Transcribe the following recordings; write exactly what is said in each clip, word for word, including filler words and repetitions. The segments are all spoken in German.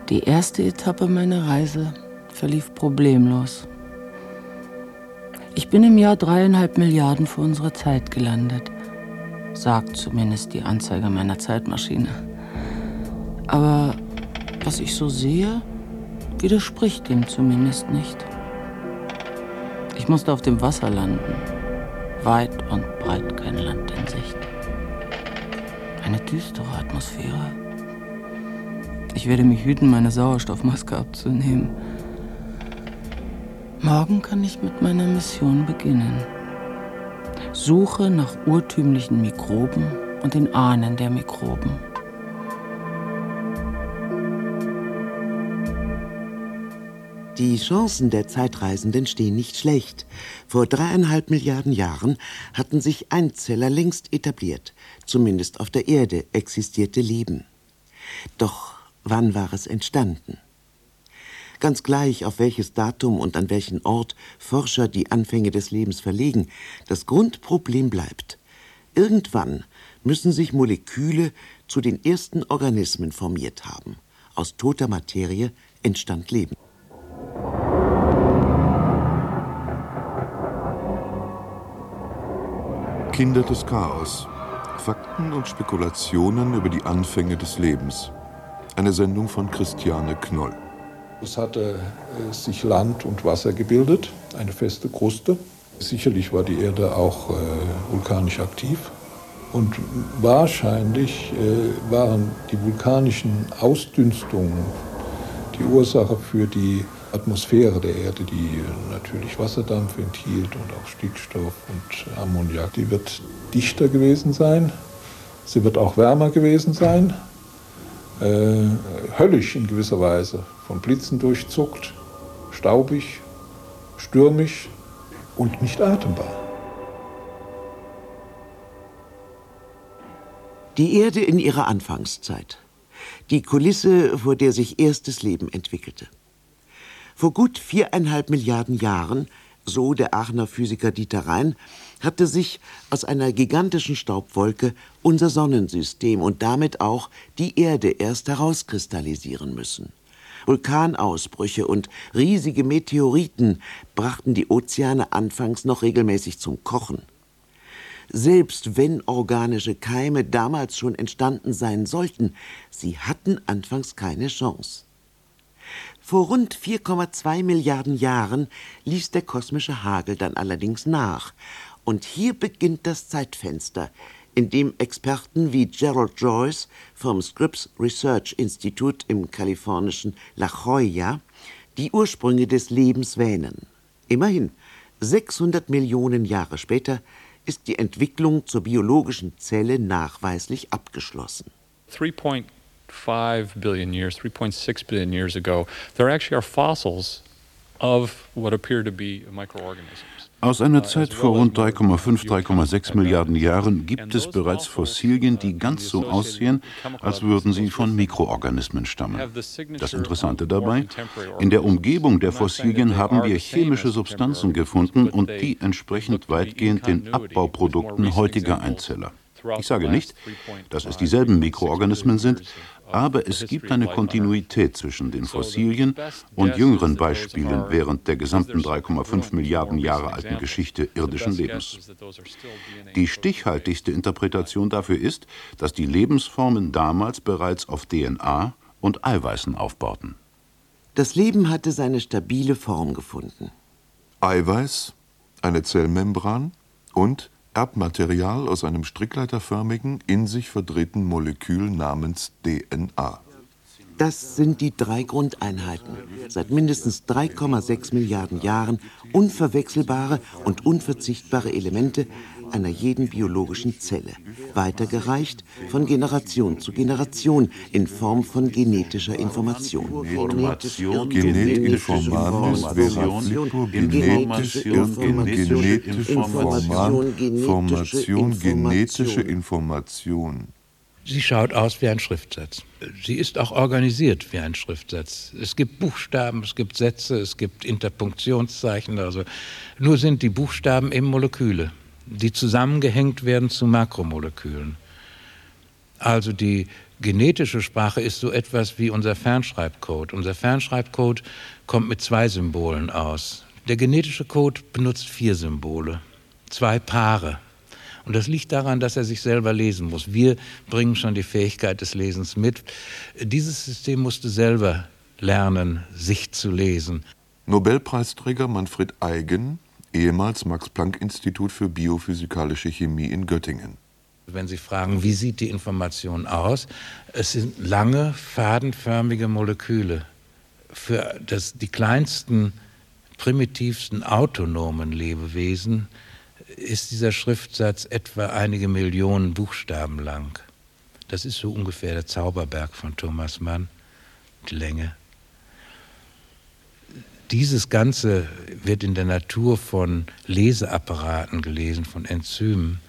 Die erste Etappe meiner Reise verlief problemlos. Ich bin im Jahr dreieinhalb Milliarden vor unserer Zeit gelandet, sagt zumindest die Anzeige meiner Zeitmaschine. Aber was ich so sehe, widerspricht dem zumindest nicht. Ich musste auf dem Wasser landen, weit und breit kein Land in Sicht. Eine düstere Atmosphäre. Ich werde mich hüten, meine Sauerstoffmaske abzunehmen. Morgen kann ich mit meiner Mission beginnen. Suche nach urtümlichen Mikroben und den Ahnen der Mikroben. Die Chancen der Zeitreisenden stehen nicht schlecht. Vor dreieinhalb Milliarden Jahren hatten sich Einzeller längst etabliert. Zumindest auf der Erde existierte Leben. Doch wann war es entstanden? Ganz gleich, auf welches Datum und an welchen Ort Forscher die Anfänge des Lebens verlegen, das Grundproblem bleibt. Irgendwann müssen sich Moleküle zu den ersten Organismen formiert haben. Aus toter Materie entstand Leben. Kinder des Chaos. Fakten und Spekulationen über die Anfänge des Lebens. Eine Sendung von Christiane Knoll. Es hatte äh, sich Land und Wasser gebildet, eine feste Kruste. Sicherlich war die Erde auch äh, vulkanisch aktiv. Und wahrscheinlich äh, waren die vulkanischen Ausdünstungen die Ursache für die Atmosphäre der Erde, die natürlich Wasserdampf enthielt und auch Stickstoff und Ammoniak. Die wird dichter gewesen sein, sie wird auch wärmer gewesen sein, äh, höllisch in gewisser Weise, von Blitzen durchzuckt, staubig, stürmisch und nicht atembar. Die Erde in ihrer Anfangszeit. Die Kulisse, vor der sich erstes Leben entwickelte. Vor gut viereinhalb Milliarden Jahren, so der Aachener Physiker Dieter Rhein, hatte sich aus einer gigantischen Staubwolke unser Sonnensystem und damit auch die Erde erst herauskristallisieren müssen. Vulkanausbrüche und riesige Meteoriten brachten die Ozeane anfangs noch regelmäßig zum Kochen. Selbst wenn organische Keime damals schon entstanden sein sollten, sie hatten anfangs keine Chance. Vor rund vier Komma zwei Milliarden Jahren ließ der kosmische Hagel dann allerdings nach. Und hier beginnt das Zeitfenster, in dem Experten wie Gerald Joyce vom Scripps Research Institute im kalifornischen La Jolla die Ursprünge des Lebens wähnen. Immerhin, sechshundert Millionen Jahre später ist die Entwicklung zur biologischen Zelle nachweislich abgeschlossen. three point five billion years, three point six billion years ago, there actually are fossils of what appear to be microorganisms. Aus einer Zeit vor rund drei Komma fünf, drei Komma sechs Milliarden Jahren gibt es bereits Fossilien, die ganz so aussehen, als würden sie von Mikroorganismen stammen. Das Interessante dabei, in der Umgebung der Fossilien haben wir chemische Substanzen gefunden und die entsprechend weitgehend den Abbauprodukten heutiger Einzeller. Ich sage nicht, dass es dieselben Mikroorganismen sind, aber es gibt eine Kontinuität zwischen den Fossilien und jüngeren Beispielen während der gesamten drei Komma fünf Milliarden Jahre alten Geschichte irdischen Lebens. Die stichhaltigste Interpretation dafür ist, dass die Lebensformen damals bereits auf D N A und Eiweißen aufbauten. Das Leben hatte seine stabile Form gefunden. Eiweiß, eine Zellmembran und Erbmaterial aus einem strickleiterförmigen, in sich verdrehten Molekül namens D N A. Das sind die drei Grundeinheiten, seit mindestens drei Komma sechs Milliarden Jahren unverwechselbare und unverzichtbare Elemente einer jeden biologischen Zelle, weitergereicht von Generation zu Generation in Form von genetischer Information. Information, Genetinformation, genetische Information, genetische Information. Sie schaut aus wie ein Schriftsatz. Sie ist auch organisiert wie ein Schriftsatz. Es gibt Buchstaben, es gibt Sätze, es gibt Interpunktionszeichen. Also nur sind die Buchstaben eben Moleküle, die zusammengehängt werden zu Makromolekülen. Also die Genetische Sprache ist so etwas wie unser Fernschreibcode. Unser Fernschreibcode kommt mit zwei Symbolen aus. Der genetische Code benutzt vier Symbole, zwei Paare. Und das liegt daran, dass er sich selber lesen muss. Wir bringen schon die Fähigkeit des Lesens mit. Dieses System musste selber lernen, sich zu lesen. Nobelpreisträger Manfred Eigen, ehemals Max-Planck-Institut für biophysikalische Chemie in Göttingen. Wenn Sie fragen, wie sieht die Information aus? Es sind lange, fadenförmige Moleküle. Für das, die kleinsten, primitivsten, autonomen Lebewesen ist dieser Schriftsatz etwa einige Millionen Buchstaben lang. Das ist so ungefähr der Zauberberg von Thomas Mann, die Länge. Dieses Ganze wird in der Natur von Leseapparaten gelesen, von Enzymen.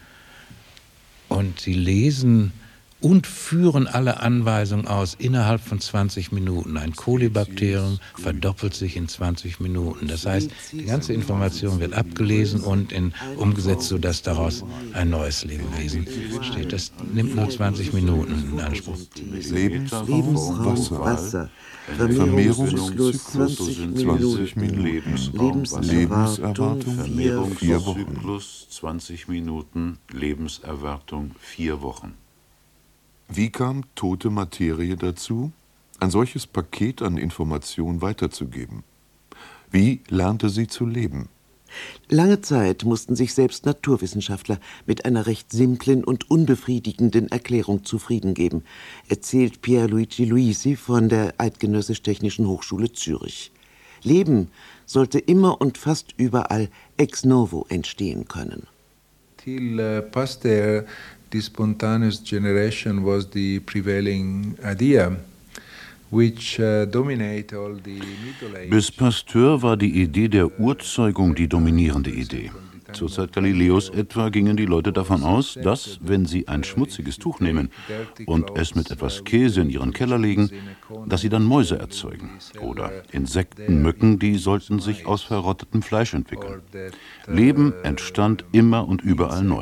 Und sie lesen und führen alle Anweisungen aus innerhalb von zwanzig Minuten. Ein Kolibakterium verdoppelt sich in zwanzig Minuten. Das heißt, die ganze Information wird abgelesen und in, umgesetzt, sodass daraus ein neues Lebewesen steht. Das nimmt nur zwanzig Minuten in Anspruch. Lebensraum, Wasser. Vermehrungszyklus zwanzig Minuten. Lebenserwartung vier Wochen. zwanzig Minuten, Lebenserwartung vier Wochen. Wie kam tote Materie dazu, ein solches Paket an Information weiterzugeben? Wie lernte sie zu leben? Lange Zeit mussten sich selbst Naturwissenschaftler mit einer recht simplen und unbefriedigenden Erklärung zufrieden geben, erzählt Pierluigi Luisi von der Eidgenössisch-Technischen Hochschule Zürich. Leben sollte immer und fast überall ex novo entstehen können. Till uh, Pasteur, the spontaneous generation was the prevailing idea, which uh, dominate all the Middle Age. Bis Pasteur war die Idee der Urzeugung die dominierende Idee. Zur Zeit Galileos etwa gingen die Leute davon aus, dass, wenn sie ein schmutziges Tuch nehmen und es mit etwas Käse in ihren Keller legen, dass sie dann Mäuse erzeugen. Oder Insekten, Mücken, die sollten sich aus verrottetem Fleisch entwickeln. Leben entstand immer und überall neu.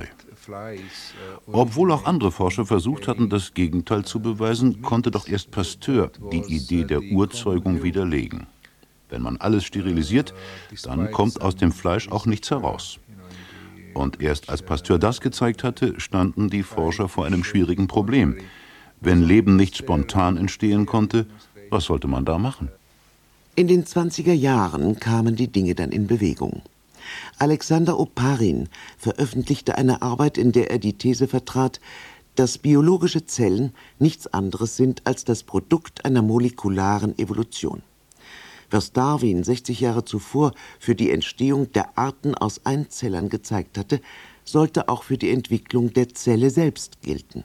Obwohl auch andere Forscher versucht hatten, das Gegenteil zu beweisen, konnte doch erst Pasteur die Idee der Urzeugung widerlegen. Wenn man alles sterilisiert, dann kommt aus dem Fleisch auch nichts heraus. Und erst als Pasteur das gezeigt hatte, standen die Forscher vor einem schwierigen Problem. Wenn Leben nicht spontan entstehen konnte, was sollte man da machen? In den zwanziger Jahren kamen die Dinge dann in Bewegung. Alexander Oparin veröffentlichte eine Arbeit, in der er die These vertrat, dass biologische Zellen nichts anderes sind als das Produkt einer molekularen Evolution. Was Darwin sechzig Jahre zuvor für die Entstehung der Arten aus Einzellern gezeigt hatte, sollte auch für die Entwicklung der Zelle selbst gelten.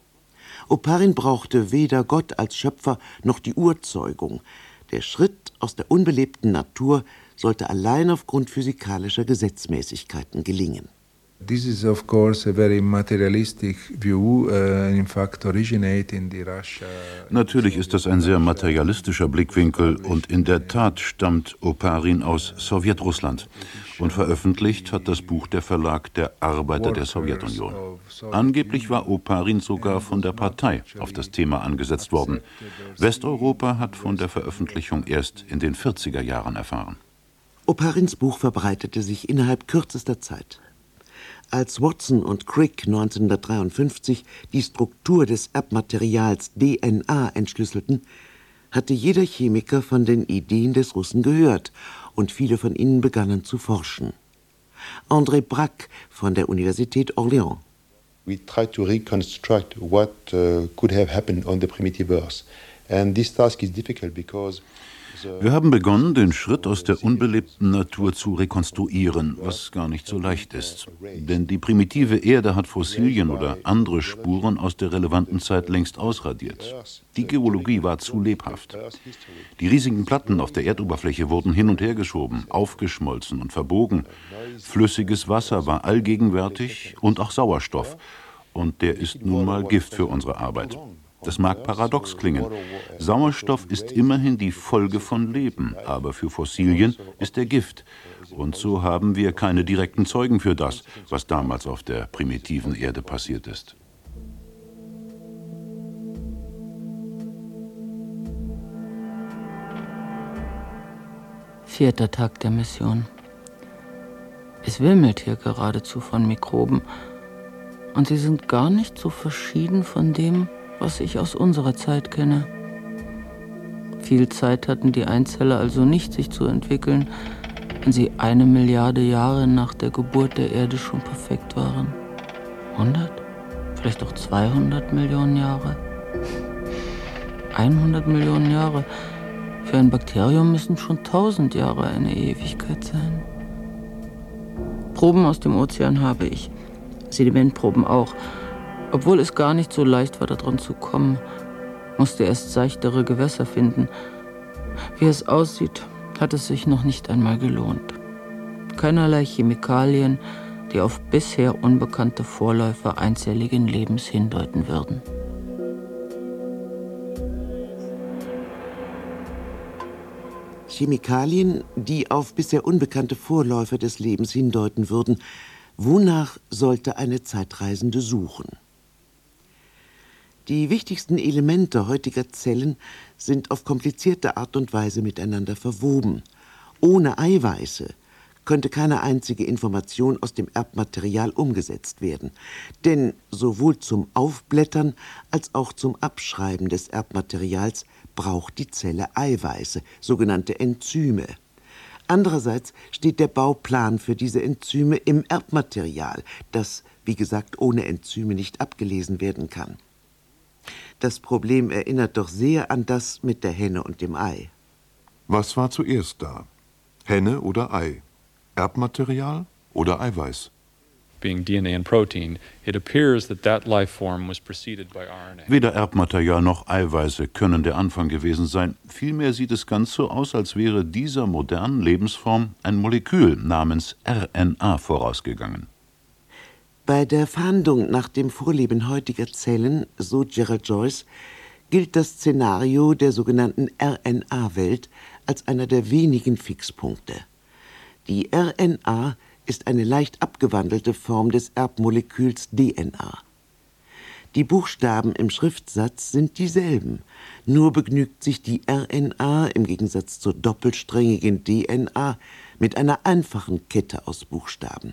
Oparin brauchte weder Gott als Schöpfer noch die Urzeugung. Der Schritt aus der unbelebten Natur sollte allein aufgrund physikalischer Gesetzmäßigkeiten gelingen. This is of course a very materialistic view, uh, in fact originate in the Russia. Natürlich ist das ein sehr materialistischer Blickwinkel und in der Tat stammt Oparin aus Sowjetrussland und veröffentlicht hat das Buch der Verlag der Arbeiter der Sowjetunion. Angeblich war Oparin sogar von der Partei auf das Thema angesetzt worden. Westeuropa hat von der Veröffentlichung erst in den vierziger Jahren erfahren. Oparins Buch verbreitete sich innerhalb kürzester Zeit. Als Watson und Crick neunzehnhundertdreiundfünfzig die Struktur des Erbmaterials D N A entschlüsselten, hatte jeder Chemiker von den Ideen des Russen gehört und viele von ihnen begannen zu forschen. André Braque von der Universität Orléans. We try to reconstruct what uh, could have happened on the primitive Earth. And this task is difficult because Wir haben begonnen, den Schritt aus der unbelebten Natur zu rekonstruieren, was gar nicht so leicht ist. Denn die primitive Erde hat Fossilien oder andere Spuren aus der relevanten Zeit längst ausradiert. Die Geologie war zu lebhaft. Die riesigen Platten auf der Erdoberfläche wurden hin und her geschoben, aufgeschmolzen und verbogen. Flüssiges Wasser war allgegenwärtig und auch Sauerstoff. Und der ist nun mal Gift für unsere Arbeit. Das mag paradox klingen. Sauerstoff ist immerhin die Folge von Leben, aber für Fossilien ist er Gift. Und so haben wir keine direkten Zeugen für das, was damals auf der primitiven Erde passiert ist. Vierter Tag der Mission. Es wimmelt hier geradezu von Mikroben. Und sie sind gar nicht so verschieden von dem, was ich aus unserer Zeit kenne. Viel Zeit hatten die Einzeller also nicht, sich zu entwickeln, wenn sie eine Milliarde Jahre nach der Geburt der Erde schon perfekt waren. hundert? Vielleicht auch zweihundert Millionen Jahre? hundert Millionen Jahre? Für ein Bakterium müssen schon tausend Jahre eine Ewigkeit sein. Proben aus dem Ozean habe ich. Sedimentproben auch. Obwohl es gar nicht so leicht war, daran zu kommen, musste erst seichtere Gewässer finden. Wie es aussieht, hat es sich noch nicht einmal gelohnt. Keinerlei Chemikalien, die auf bisher unbekannte Vorläufer einzelligen Lebens hindeuten würden. Chemikalien, die auf bisher unbekannte Vorläufer des Lebens hindeuten würden. Wonach sollte eine Zeitreisende suchen? Die wichtigsten Elemente heutiger Zellen sind auf komplizierte Art und Weise miteinander verwoben. Ohne Eiweiße könnte keine einzige Information aus dem Erbmaterial umgesetzt werden. Denn sowohl zum Aufblättern als auch zum Abschreiben des Erbmaterials braucht die Zelle Eiweiße, sogenannte Enzyme. Andererseits steht der Bauplan für diese Enzyme im Erbmaterial, das, wie gesagt, ohne Enzyme nicht abgelesen werden kann. Das Problem erinnert doch sehr an das mit der Henne und dem Ei. Was war zuerst da? Henne oder Ei? Erbmaterial oder Eiweiß? Being D N A and protein, it appears that that life form was preceded by R N A. Weder Erbmaterial noch Eiweiße können der Anfang gewesen sein. Vielmehr sieht es ganz so aus, als wäre dieser modernen Lebensform ein Molekül namens R N A vorausgegangen. Bei der Fahndung nach dem Vorleben heutiger Zellen, so Gerald Joyce, gilt das Szenario der sogenannten R N A-Welt als einer der wenigen Fixpunkte. Die R N A ist eine leicht abgewandelte Form des Erbmoleküls D N A. Die Buchstaben im Schriftsatz sind dieselben, nur begnügt sich die R N A im Gegensatz zur doppelsträngigen D N A mit einer einfachen Kette aus Buchstaben.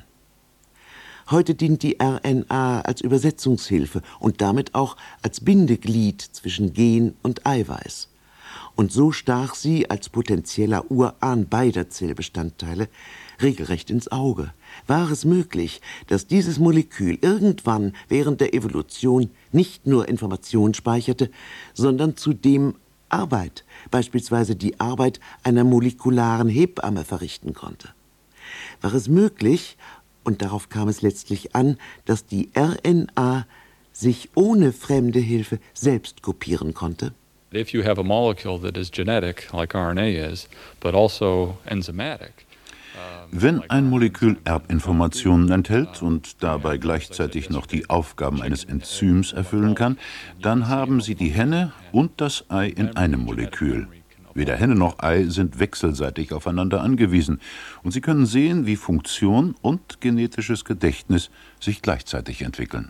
Heute dient die R N A als Übersetzungshilfe und damit auch als Bindeglied zwischen Gen und Eiweiß. Und so stach sie als potenzieller Urahn beider Zellbestandteile regelrecht ins Auge. War es möglich, dass dieses Molekül irgendwann während der Evolution nicht nur Information speicherte, sondern zudem Arbeit, beispielsweise die Arbeit einer molekularen Hebamme, verrichten konnte? War es möglich, und darauf kam es letztlich an, dass die R N A sich ohne fremde Hilfe selbst kopieren konnte? If you have a molecule that is genetic, like R N A is, but also enzymatic. Wenn ein Molekül Erbinformationen enthält und dabei gleichzeitig noch die Aufgaben eines Enzyms erfüllen kann, dann haben Sie die Henne und das Ei in einem Molekül. Weder Henne noch Ei sind wechselseitig aufeinander angewiesen und Sie können sehen, wie Funktion und genetisches Gedächtnis sich gleichzeitig entwickeln.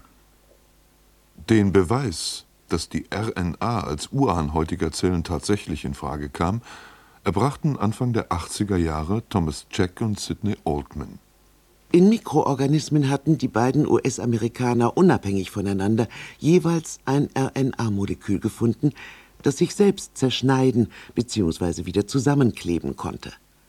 Den Beweis, dass die R N A als Urahn heutiger Zellen tatsächlich in Frage kam, erbrachten Anfang der achtziger Jahre Thomas Cech und Sidney Altman. In Mikroorganismen hatten die beiden U S-Amerikaner unabhängig voneinander jeweils ein R N A-Molekül gefunden, das sich selbst zerschneiden bzw. wieder zusammenkleben konnte.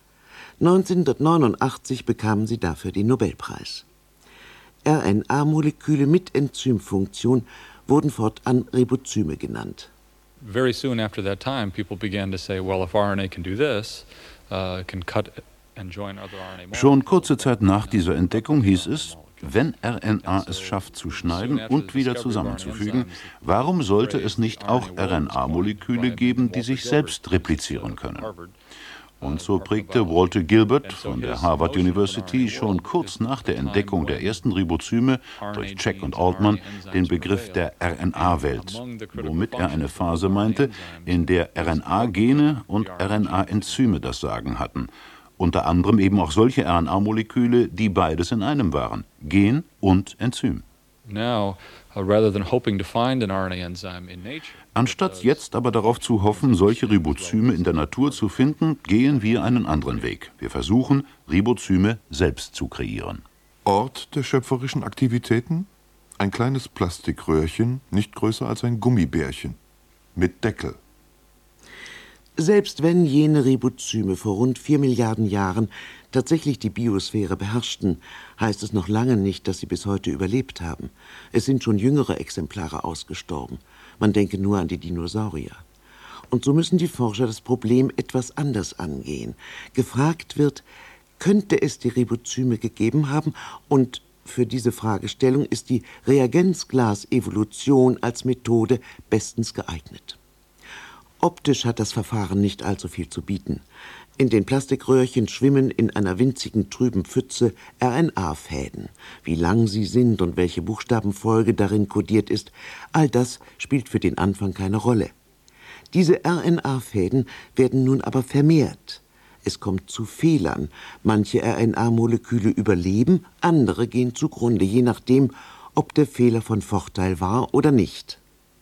neunzehnhundertneunundachtzig bekamen sie dafür den Nobelpreis. R N A-Moleküle mit Enzymfunktion wurden fortan Ribozyme genannt. Very soon after that time, people began to say, well, if R N A can do this, uh, it can cut and join other R N A molecules. Schon kurze Zeit nach dieser Entdeckung hieß es, wenn R N A es schafft zu schneiden und wieder zusammenzufügen, warum sollte es nicht auch R N A-Moleküle geben, die sich selbst replizieren können? Und so prägte Walter Gilbert von der Harvard University schon kurz nach der Entdeckung der ersten Ribozyme durch Cech und Altman den Begriff der R N A-Welt, womit er eine Phase meinte, in der R N A-Gene und R N A-Enzyme das Sagen hatten. Unter anderem eben auch solche R N A-Moleküle, die beides in einem waren, Gen und Enzym. now, uh, rather than hoping to find an R N A enzyme in nature. Anstatt jetzt aber darauf zu hoffen, solche Ribozyme in der Natur zu finden, gehen wir einen anderen Weg. Wir versuchen, Ribozyme selbst zu kreieren. Ort der schöpferischen Aktivitäten? Ein kleines Plastikröhrchen, nicht größer als ein Gummibärchen, mit Deckel. Selbst wenn jene Ribozyme vor rund vier Milliarden Jahren tatsächlich die Biosphäre beherrschten, heißt es noch lange nicht, dass sie bis heute überlebt haben. Es sind schon jüngere Exemplare ausgestorben. Man denke nur an die Dinosaurier. Und so müssen die Forscher das Problem etwas anders angehen. Gefragt wird, könnte es die Ribozyme gegeben haben? Und für diese Fragestellung ist die Reagenzglas-Evolution als Methode bestens geeignet. Optisch hat das Verfahren nicht allzu viel zu bieten. In den Plastikröhrchen schwimmen in einer winzigen trüben Pfütze R N A-Fäden. Wie lang sie sind und welche Buchstabenfolge darin kodiert ist, all das spielt für den Anfang keine Rolle. Diese R N A-Fäden werden nun aber vermehrt. Es kommt zu Fehlern. Manche R N A-Moleküle überleben, andere gehen zugrunde, je nachdem, ob der Fehler von Vorteil war oder nicht.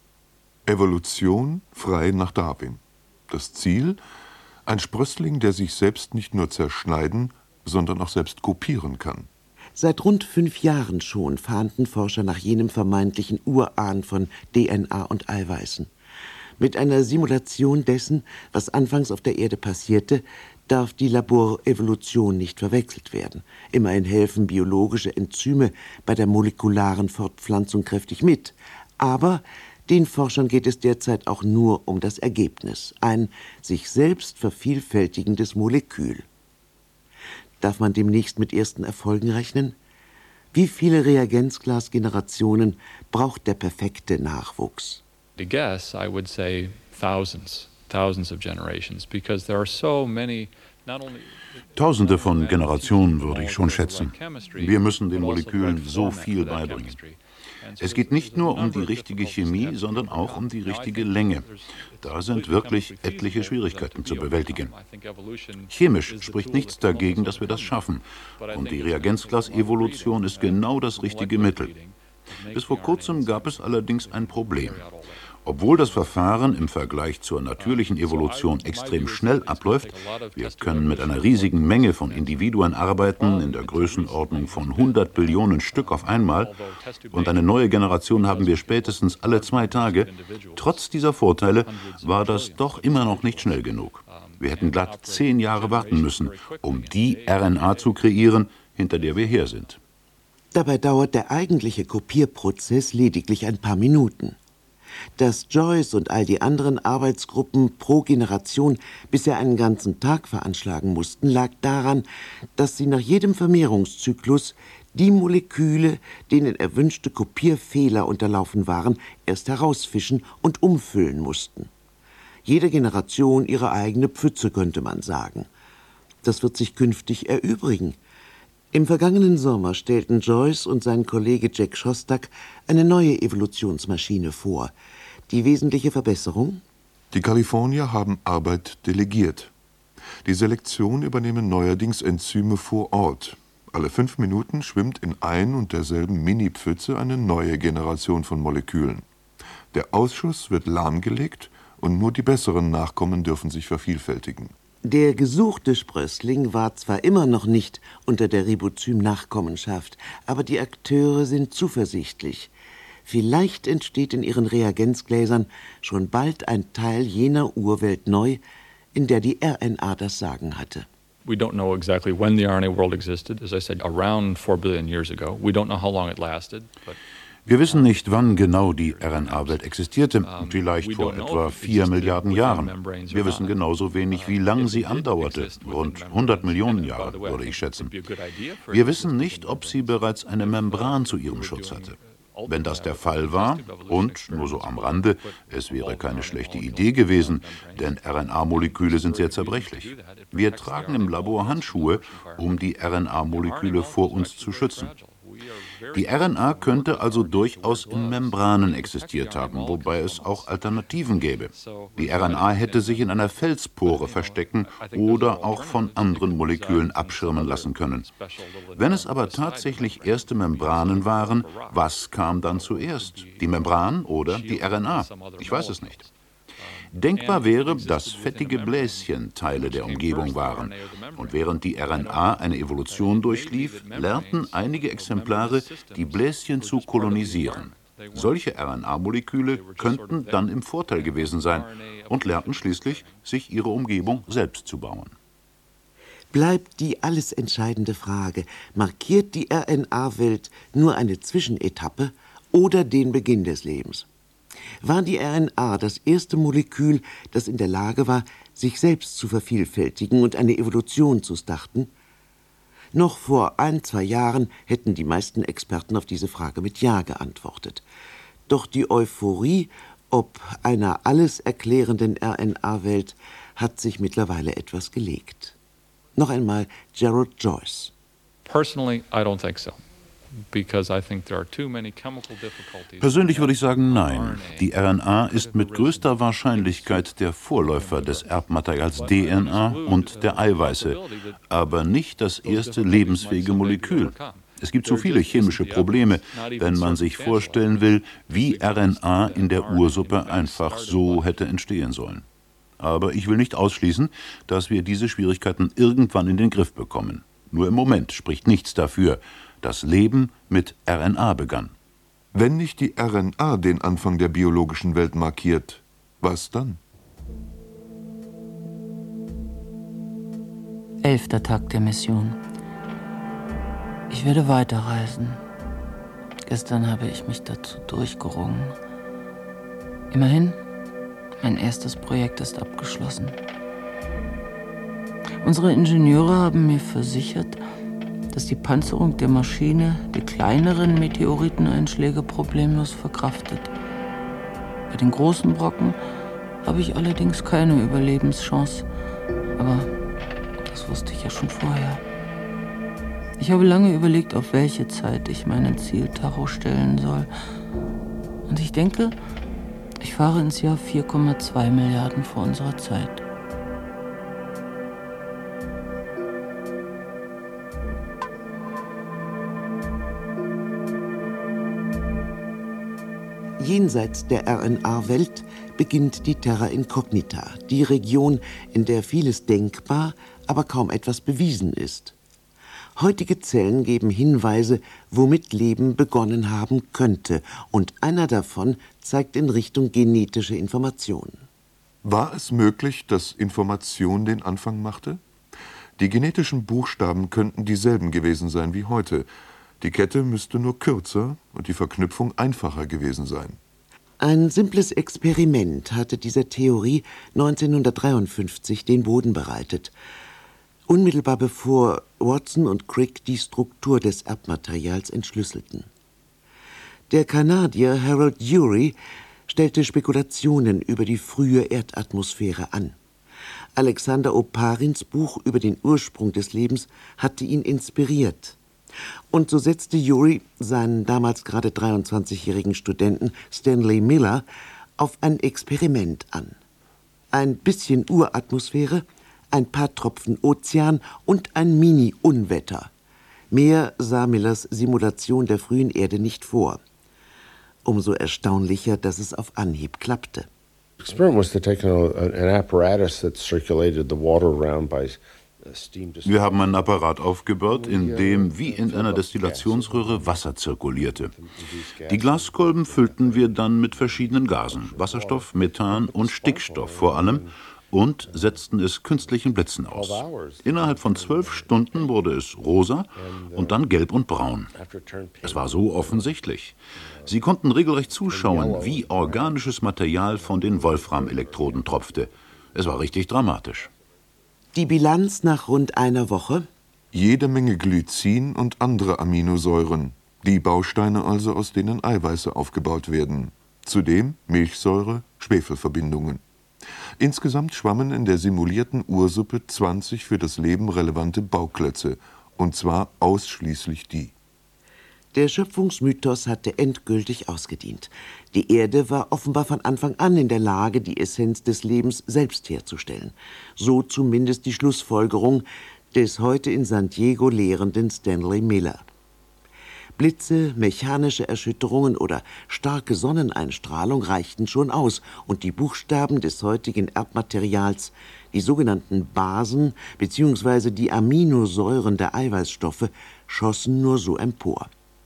Evolution frei nach Darwin. Das Ziel? Ein Sprössling, der sich selbst nicht nur zerschneiden, sondern auch selbst kopieren kann. Seit rund fünf Jahren schon fahnden Forscher nach jenem vermeintlichen Urahn von D N A und Eiweißen. Mit einer Simulation dessen, was anfangs auf der Erde passierte, darf die Laborevolution nicht verwechselt werden. Immerhin helfen biologische Enzyme bei der molekularen Fortpflanzung kräftig mit. Aber den Forschern geht es derzeit auch nur um das Ergebnis, ein sich selbst vervielfältigendes Molekül. Darf man demnächst mit ersten Erfolgen rechnen? Wie viele Reagenzglas-Generationen braucht der perfekte Nachwuchs? To guess, I would say thousands, thousands of generations, because there are so many, not only Tausende von Generationen würde ich schon schätzen. Wir müssen den Molekülen so viel beibringen. Es geht nicht nur um die richtige Chemie, sondern auch um die richtige Länge. Da sind wirklich etliche Schwierigkeiten zu bewältigen. Chemisch spricht nichts dagegen, dass wir das schaffen. Und die Reagenzglas-Evolution ist genau das richtige Mittel. Bis vor kurzem gab es allerdings ein Problem. Obwohl das Verfahren im Vergleich zur natürlichen Evolution extrem schnell abläuft, wir können mit einer riesigen Menge von Individuen arbeiten, in der Größenordnung von hundert Billionen Stück auf einmal, und eine neue Generation haben wir spätestens alle zwei Tage. Trotz dieser Vorteile war das doch immer noch nicht schnell genug. Wir hätten glatt zehn Jahre warten müssen, um die R N A zu kreieren, hinter der wir her sind. Dabei dauert der eigentliche Kopierprozess lediglich ein paar Minuten. Dass Joyce und all die anderen Arbeitsgruppen pro Generation bisher einen ganzen Tag veranschlagen mussten, lag daran, dass sie nach jedem Vermehrungszyklus die Moleküle, denen erwünschte Kopierfehler unterlaufen waren, erst herausfischen und umfüllen mussten. Jede Generation ihre eigene Pfütze, könnte man sagen. Das wird sich künftig erübrigen. Im vergangenen Sommer stellten Joyce und sein Kollege Jack Szostak eine neue Evolutionsmaschine vor. Die wesentliche Verbesserung? Die Kalifornier haben Arbeit delegiert. Die Selektion übernehmen neuerdings Enzyme vor Ort. Alle fünf Minuten schwimmt in ein und derselben Mini-Pfütze eine neue Generation von Molekülen. Der Ausschuss wird lahmgelegt und nur die besseren Nachkommen dürfen sich vervielfältigen. Der gesuchte Sprössling war zwar immer noch nicht unter der Ribozym-Nachkommenschaft, aber die Akteure sind zuversichtlich. Vielleicht entsteht in ihren Reagenzgläsern schon bald ein Teil jener Urwelt neu, in der die R N A das Sagen hatte. We don't know exactly when the R N A world existed. As I said, around four billion years ago. We don't know how long it lasted, but Wir wissen nicht, wann genau die R N A-Welt existierte, vielleicht vor etwa vier Milliarden Jahren. Wir wissen genauso wenig, wie lang sie andauerte, rund hundert Millionen Jahre, würde ich schätzen. Wir wissen nicht, ob sie bereits eine Membran zu ihrem Schutz hatte. Wenn das der Fall war, und nur so am Rande, es wäre keine schlechte Idee gewesen, denn R N A-Moleküle sind sehr zerbrechlich. Wir tragen im Labor Handschuhe, um die R N A-Moleküle vor uns zu schützen. Die R N A könnte also durchaus in Membranen existiert haben, wobei es auch Alternativen gäbe. Die R N A hätte sich in einer Felspore verstecken oder auch von anderen Molekülen abschirmen lassen können. Wenn es aber tatsächlich erste Membranen waren, was kam dann zuerst? Die Membran oder die R N A? Ich weiß es nicht. Denkbar wäre, dass fettige Bläschen Teile der Umgebung waren. Und während die R N A eine Evolution durchlief, lernten einige Exemplare, die Bläschen zu kolonisieren. Solche R N A-Moleküle könnten dann im Vorteil gewesen sein und lernten schließlich, sich ihre Umgebung selbst zu bauen. Bleibt die alles entscheidende Frage, markiert die R N A-Welt nur eine Zwischenetappe oder den Beginn des Lebens? War die R N A das erste Molekül, das in der Lage war, sich selbst zu vervielfältigen und eine Evolution zu starten? Noch vor ein, zwei Jahren hätten die meisten Experten auf diese Frage mit Ja geantwortet. Doch die Euphorie ob einer alles erklärenden R N A-Welt hat sich mittlerweile etwas gelegt. Noch einmal Gerald Joyce. Personally, I don't think so. Persönlich würde ich sagen, nein. Die R N A ist mit größter Wahrscheinlichkeit der Vorläufer des Erbmaterials D N A und der Eiweiße, aber nicht das erste lebensfähige Molekül. Es gibt so viele chemische Probleme, wenn man sich vorstellen will, wie R N A in der Ursuppe einfach so hätte entstehen sollen. Aber ich will nicht ausschließen, dass wir diese Schwierigkeiten irgendwann in den Griff bekommen. Nur im Moment spricht nichts dafür. Das Leben mit R N A begann. Wenn nicht die R N A den Anfang der biologischen Welt markiert, was dann? Elfter Tag der Mission. Ich werde weiterreisen. Gestern habe ich mich dazu durchgerungen. Immerhin, mein erstes Projekt ist abgeschlossen. Unsere Ingenieure haben mir versichert, dass die Panzerung der Maschine die kleineren Meteoriteneinschläge problemlos verkraftet. Bei den großen Brocken habe ich allerdings keine Überlebenschance, aber das wusste ich ja schon vorher. Ich habe lange überlegt, auf welche Zeit ich meinen Zieltacho stellen soll. Und ich denke, ich fahre ins Jahr vier Komma zwei Milliarden vor unserer Zeit. Jenseits der R N A-Welt beginnt die Terra Incognita, die Region, in der vieles denkbar, aber kaum etwas bewiesen ist. Heutige Zellen geben Hinweise, womit Leben begonnen haben könnte, und einer davon zeigt in Richtung genetische Information. War es möglich, dass Information den Anfang machte? Die genetischen Buchstaben könnten dieselben gewesen sein wie heute. Die Kette müsste nur kürzer und die Verknüpfung einfacher gewesen sein. Ein simples Experiment hatte dieser Theorie neunzehnhundertdreiundfünfzig den Boden bereitet. Unmittelbar bevor Watson und Crick die Struktur des Erbmaterials entschlüsselten. Der Kanadier Harold Urey stellte Spekulationen über die frühe Erdatmosphäre an. Alexander Oparins Buch über den Ursprung des Lebens hatte ihn inspiriert. Und so setzte Urey seinen damals gerade dreiundzwanzigjährigen Studenten Stanley Miller auf ein Experiment an. Ein bisschen Uratmosphäre, ein paar Tropfen Ozean und ein Mini-Unwetter. Mehr sah Millers Simulation der frühen Erde nicht vor. Umso erstaunlicher, dass es auf Anhieb klappte. The experiment was to take an apparatus that circulated the water around by Wir haben einen Apparat aufgebaut, in dem wie in einer Destillationsröhre Wasser zirkulierte. Die Glaskolben füllten wir dann mit verschiedenen Gasen, Wasserstoff, Methan und Stickstoff vor allem, und setzten es künstlichen Blitzen aus. Innerhalb von zwölf Stunden wurde es rosa und dann gelb und braun. Es war so offensichtlich. Sie konnten regelrecht zuschauen, wie organisches Material von den Wolfram-Elektroden tropfte. Es war richtig dramatisch. Die Bilanz nach rund einer Woche? Jede Menge Glycin und andere Aminosäuren. Die Bausteine also, aus denen Eiweiße aufgebaut werden. Zudem Milchsäure, Schwefelverbindungen. Insgesamt schwammen in der simulierten Ursuppe zwanzig für das Leben relevante Bauklötze. Und zwar ausschließlich die. Der Schöpfungsmythos hatte endgültig ausgedient. Die Erde war offenbar von Anfang an in der Lage, die Essenz des Lebens selbst herzustellen. So zumindest die Schlussfolgerung des heute in San Diego lehrenden Stanley Miller. Blitze, mechanische Erschütterungen oder starke Sonneneinstrahlung reichten schon aus, und die Buchstaben des heutigen Erbmaterials, die sogenannten Basen bzw. die Aminosäuren der Eiweißstoffe, schossen nur so empor.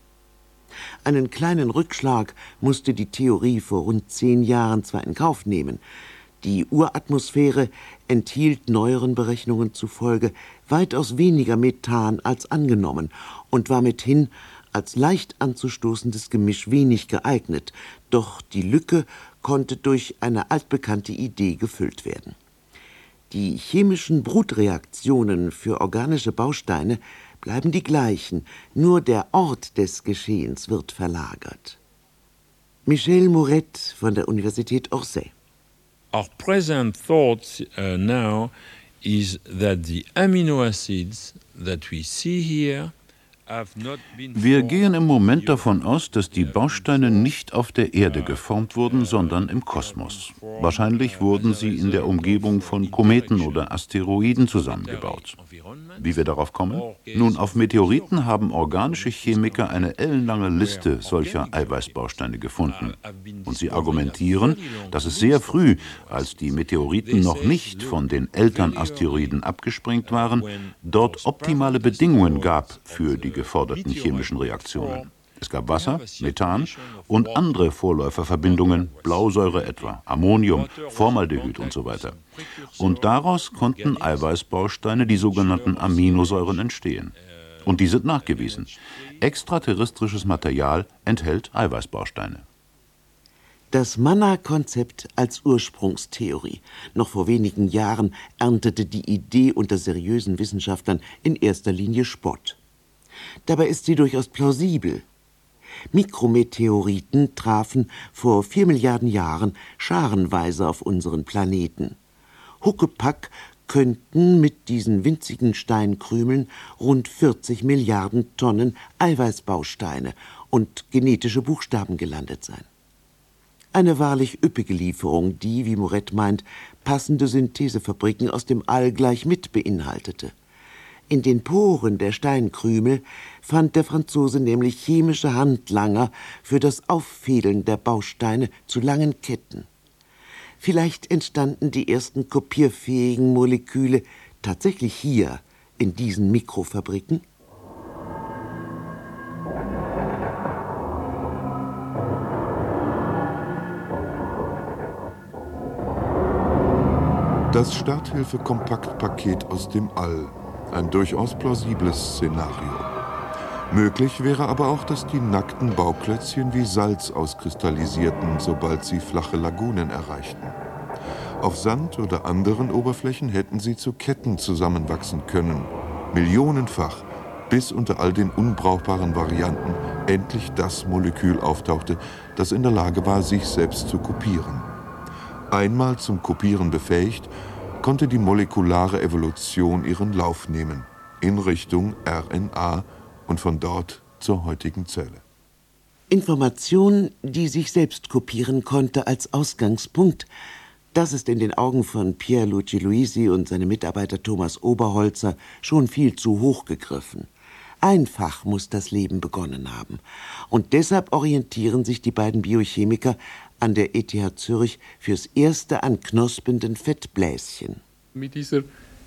Einen kleinen Rückschlag musste die Theorie vor rund zehn Jahren zwar in Kauf nehmen. Die Uratmosphäre enthielt neueren Berechnungen zufolge weitaus weniger Methan als angenommen und war mithin als leicht anzustoßendes Gemisch wenig geeignet, doch die Lücke konnte durch eine altbekannte Idee gefüllt werden. Die chemischen Brutreaktionen für organische Bausteine bleiben die gleichen, nur der Ort des Geschehens wird verlagert. Michel Mouret von der Universität Orsay. Our present thought uh, now is that the amino acids that we see here Wir gehen im Moment davon aus, dass die Bausteine nicht auf der Erde geformt wurden, sondern im Kosmos. Wahrscheinlich wurden sie in der Umgebung von Kometen oder Asteroiden zusammengebaut. Wie wir darauf kommen? Nun, auf Meteoriten haben organische Chemiker eine ellenlange Liste solcher Eiweißbausteine gefunden. Und sie argumentieren, dass es sehr früh, als die Meteoriten noch nicht von den Elternasteroiden abgesprengt waren, dort optimale Bedingungen gab für die geforderten chemischen Reaktionen. Es gab Wasser, Methan und andere Vorläuferverbindungen, Blausäure etwa, Ammonium, Formaldehyd und so weiter. Und daraus konnten Eiweißbausteine, die sogenannten Aminosäuren, entstehen. Und die sind nachgewiesen. Extraterrestrisches Material enthält Eiweißbausteine. Das Manna-Konzept als Ursprungstheorie. Noch vor wenigen Jahren erntete die Idee unter seriösen Wissenschaftlern in erster Linie Spott. Dabei ist sie durchaus plausibel. Mikrometeoriten trafen vor vier Milliarden Jahren scharenweise auf unseren Planeten. Huckepack könnten mit diesen winzigen Steinkrümeln rund vierzig Milliarden Tonnen Eiweißbausteine und genetische Buchstaben gelandet sein. Eine wahrlich üppige Lieferung, die, wie Mouret meint, passende Synthesefabriken aus dem All gleich mit beinhaltete. In den Poren der Steinkrümel fand der Franzose nämlich chemische Handlanger für das Auffädeln der Bausteine zu langen Ketten. Vielleicht entstanden die ersten kopierfähigen Moleküle tatsächlich hier, in diesen Mikrofabriken? Das Starthilfe-Kompaktpaket aus dem All. Ein durchaus plausibles Szenario. Möglich wäre aber auch, dass die nackten Bauklötzchen wie Salz auskristallisierten, sobald sie flache Lagunen erreichten. Auf Sand oder anderen Oberflächen hätten sie zu Ketten zusammenwachsen können, millionenfach, bis unter all den unbrauchbaren Varianten endlich das Molekül auftauchte, das in der Lage war, sich selbst zu kopieren. Einmal zum Kopieren befähigt, konnte die molekulare Evolution ihren Lauf nehmen, in Richtung R N A und von dort zur heutigen Zelle. Information, die sich selbst kopieren konnte als Ausgangspunkt, das ist in den Augen von Pier Luigi Luisi und seinem Mitarbeiter Thomas Oberholzer schon viel zu hoch gegriffen. Einfach muss das Leben begonnen haben. Und deshalb orientieren sich die beiden Biochemiker an der E T H Zürich fürs erste an knospenden Fettbläschen. Mit dieser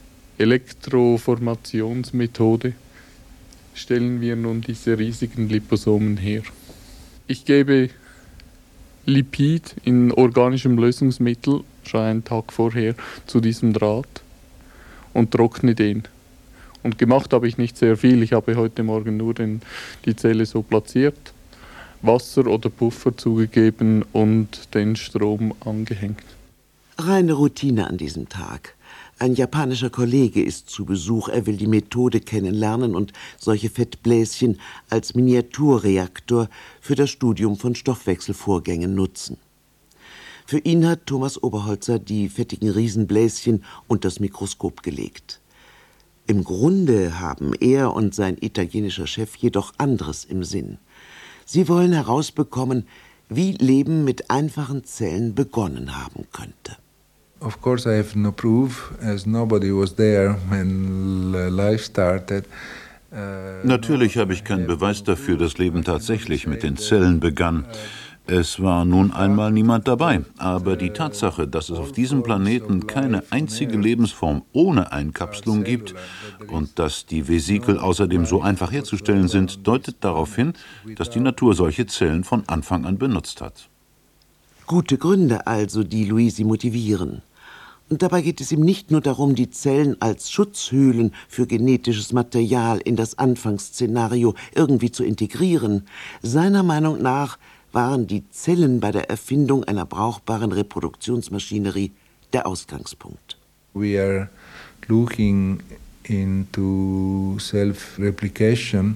Elektroformationsmethode stellen wir nun diese riesigen Liposomen her. Ich gebe Lipid in organischem Lösungsmittel schon einen Tag vorher zu diesem Draht und trockne den. Und gemacht habe ich nicht sehr viel. Ich habe heute Morgen nur den, die Zelle so platziert, Wasser oder Puffer zugegeben und den Strom angehängt. Reine Routine an diesem Tag. Ein japanischer Kollege ist zu Besuch. Er will die Methode kennenlernen und solche Fettbläschen als Miniaturreaktor für das Studium von Stoffwechselvorgängen nutzen. Für ihn hat Thomas Oberholzer die fettigen Riesenbläschen unter das Mikroskop gelegt. Im Grunde haben er und sein italienischer Chef jedoch anderes im Sinn. Sie wollen herausbekommen, wie Leben mit einfachen Zellen begonnen haben könnte. Of course, I have no proof, as nobody was there when life started. Natürlich habe ich keinen Beweis dafür, dass Leben tatsächlich mit den Zellen begann. Es war nun einmal niemand dabei. Aber die Tatsache, dass es auf diesem Planeten keine einzige Lebensform ohne Einkapselung gibt und dass die Vesikel außerdem so einfach herzustellen sind, deutet darauf hin, dass die Natur solche Zellen von Anfang an benutzt hat. Gute Gründe also, die Luisi motivieren. Und dabei geht es ihm nicht nur darum, die Zellen als Schutzhöhlen für genetisches Material in das Anfangsszenario irgendwie zu integrieren. Seiner Meinung nach waren die Zellen bei der Erfindung einer brauchbaren Reproduktionsmaschinerie der Ausgangspunkt. We are looking into self-replication.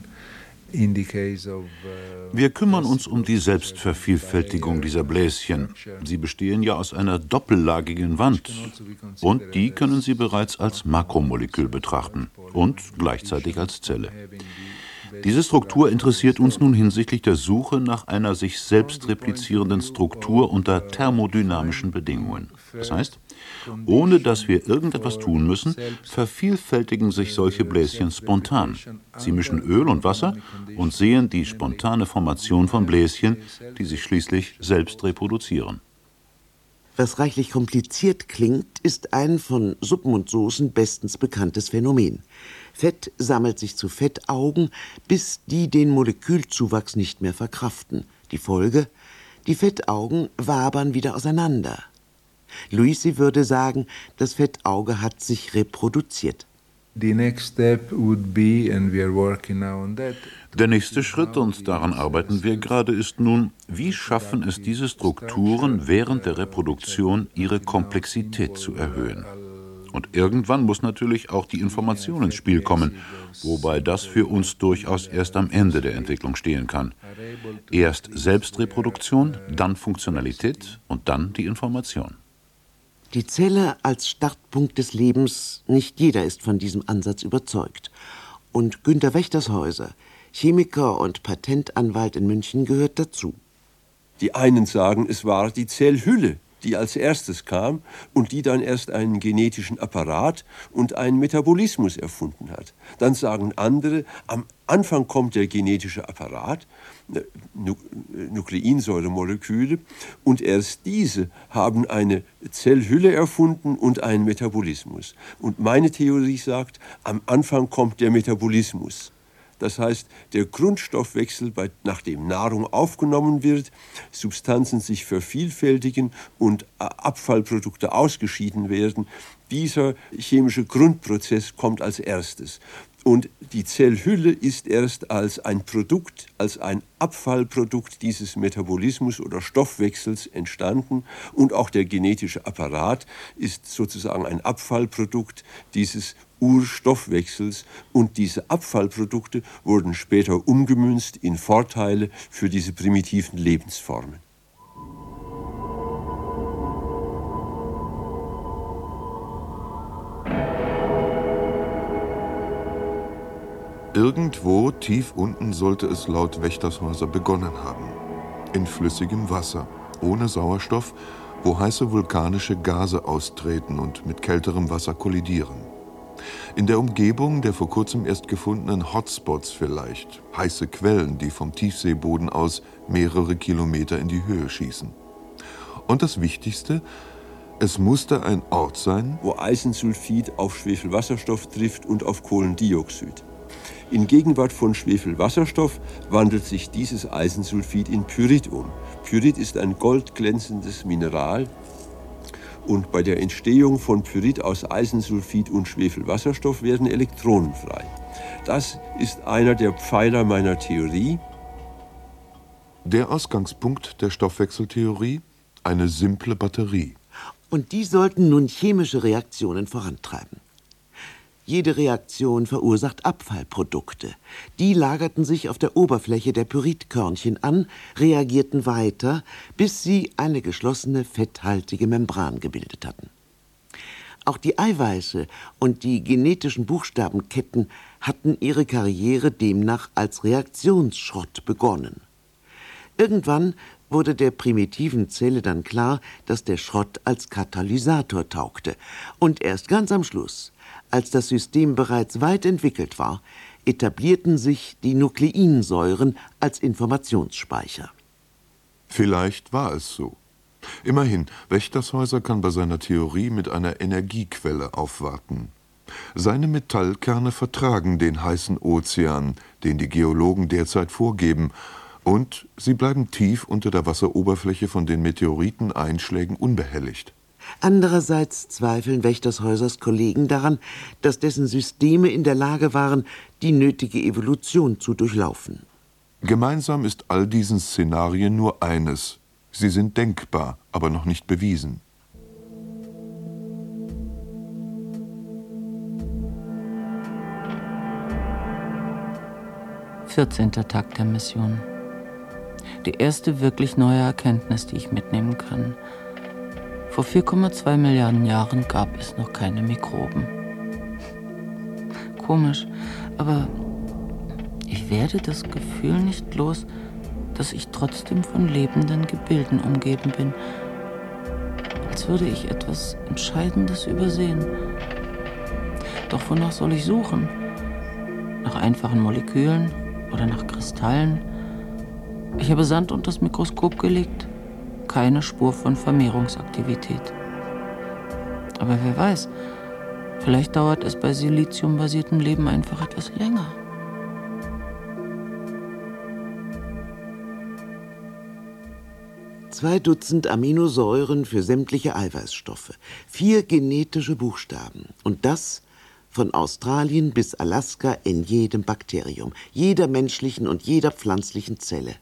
Wir kümmern uns um die Selbstvervielfältigung dieser Bläschen. Sie bestehen ja aus einer doppellagigen Wand. Und die können Sie bereits als Makromolekül betrachten und gleichzeitig als Zelle. Diese Struktur interessiert uns nun hinsichtlich der Suche nach einer sich selbst replizierenden Struktur unter thermodynamischen Bedingungen. Das heißt, ohne dass wir irgendetwas tun müssen, vervielfältigen sich solche Bläschen spontan. Sie mischen Öl und Wasser und sehen die spontane Formation von Bläschen, die sich schließlich selbst reproduzieren. Was reichlich kompliziert klingt, ist ein von Suppen und Soßen bestens bekanntes Phänomen. Fett sammelt sich zu Fettaugen, bis die den Molekülzuwachs nicht mehr verkraften. Die Folge? Die Fettaugen wabern wieder auseinander. Luisi würde sagen, das Fettauge hat sich reproduziert. The next step would be, and we are working now on that. Der nächste Schritt, und daran arbeiten wir gerade, ist nun, wie schaffen es diese Strukturen während der Reproduktion, ihre Komplexität zu erhöhen. Und irgendwann muss natürlich auch die Information ins Spiel kommen, wobei das für uns durchaus erst am Ende der Entwicklung stehen kann. Erst Selbstreproduktion, dann Funktionalität und dann die Information. Die Zelle als Startpunkt des Lebens, nicht jeder ist von diesem Ansatz überzeugt. Und Günter Wächtershäuser, Chemiker und Patentanwalt in München, gehört dazu. Die einen sagen, es war die Zellhülle, die als erstes kam und die dann erst einen genetischen Apparat und einen Metabolismus erfunden hat. Dann sagen andere, am Anfang kommt der genetische Apparat, Nukleinsäuremoleküle, und erst diese haben eine Zellhülle erfunden und einen Metabolismus. Und meine Theorie sagt, am Anfang kommt der Metabolismus. Das heißt, der Grundstoffwechsel, bei, nachdem Nahrung aufgenommen wird, Substanzen sich vervielfältigen und Abfallprodukte ausgeschieden werden, dieser chemische Grundprozess kommt als erstes. Und die Zellhülle ist erst als ein Produkt, als ein Abfallprodukt dieses Metabolismus oder Stoffwechsels entstanden. Und auch der genetische Apparat ist sozusagen ein Abfallprodukt dieses Urstoffwechsels. Und diese Abfallprodukte wurden später umgemünzt in Vorteile für diese primitiven Lebensformen. Irgendwo tief unten sollte es laut Wächtershäuser begonnen haben. In flüssigem Wasser, ohne Sauerstoff, wo heiße vulkanische Gase austreten und mit kälterem Wasser kollidieren. In der Umgebung der vor kurzem erst gefundenen Hotspots vielleicht, heiße Quellen, die vom Tiefseeboden aus mehrere Kilometer in die Höhe schießen. Und das Wichtigste, es musste ein Ort sein, wo Eisensulfid auf Schwefelwasserstoff trifft und auf Kohlendioxid. In Gegenwart von Schwefelwasserstoff wandelt sich dieses Eisensulfid in Pyrit um. Pyrit ist ein goldglänzendes Mineral und bei der Entstehung von Pyrit aus Eisensulfid und Schwefelwasserstoff werden Elektronen frei. Das ist einer der Pfeiler meiner Theorie. Der Ausgangspunkt der Stoffwechseltheorie, eine simple Batterie. Und die sollten nun chemische Reaktionen vorantreiben. Jede Reaktion verursacht Abfallprodukte. Die lagerten sich auf der Oberfläche der Pyritkörnchen an, reagierten weiter, bis sie eine geschlossene, fetthaltige Membran gebildet hatten. Auch die Eiweiße und die genetischen Buchstabenketten hatten ihre Karriere demnach als Reaktionsschrott begonnen. Irgendwann wurde der primitiven Zelle dann klar, dass der Schrott als Katalysator taugte. Und erst ganz am Schluss, als das System bereits weit entwickelt war, etablierten sich die Nukleinsäuren als Informationsspeicher. Vielleicht war es so. Immerhin, Wächtershäuser kann bei seiner Theorie mit einer Energiequelle aufwarten. Seine Metallkerne vertragen den heißen Ozean, den die Geologen derzeit vorgeben, und sie bleiben tief unter der Wasseroberfläche von den Meteoriteneinschlägen unbehelligt. Andererseits zweifeln Wächtershäusers Kollegen daran, dass dessen Systeme in der Lage waren, die nötige Evolution zu durchlaufen. Gemeinsam ist all diesen Szenarien nur eines: Sie sind denkbar, aber noch nicht bewiesen. vierzehnter Tag der Mission. Die erste wirklich neue Erkenntnis, die ich mitnehmen kann. Vor vier Komma zwei Milliarden Jahren gab es noch keine Mikroben. Komisch, aber ich werde das Gefühl nicht los, dass ich trotzdem von lebenden Gebilden umgeben bin. Als würde ich etwas Entscheidendes übersehen. Doch wonach soll ich suchen? Nach einfachen Molekülen oder nach Kristallen? Ich habe Sand unter das Mikroskop gelegt. Keine Spur von Vermehrungsaktivität. Aber wer weiß, vielleicht dauert es bei siliziumbasiertem Leben einfach etwas länger. Zwei Dutzend Aminosäuren für sämtliche Eiweißstoffe, vier genetische Buchstaben und das von Australien bis Alaska in jedem Bakterium, jeder menschlichen und jeder pflanzlichen Zelle.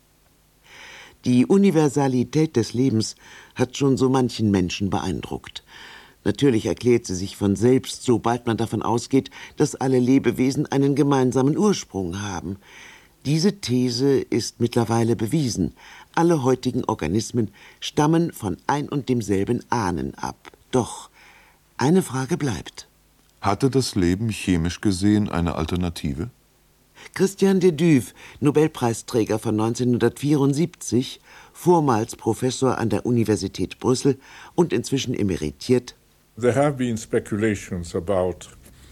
Die Universalität des Lebens hat schon so manchen Menschen beeindruckt. Natürlich erklärt sie sich von selbst, sobald man davon ausgeht, dass alle Lebewesen einen gemeinsamen Ursprung haben. Diese These ist mittlerweile bewiesen. Alle heutigen Organismen stammen von ein und demselben Ahnen ab. Doch eine Frage bleibt. Hatte das Leben chemisch gesehen eine Alternative? Christian de Duve, Nobelpreisträger von neunzehnhundertvierundsiebzig, vormals Professor an der Universität Brüssel und inzwischen emeritiert. There have been speculations about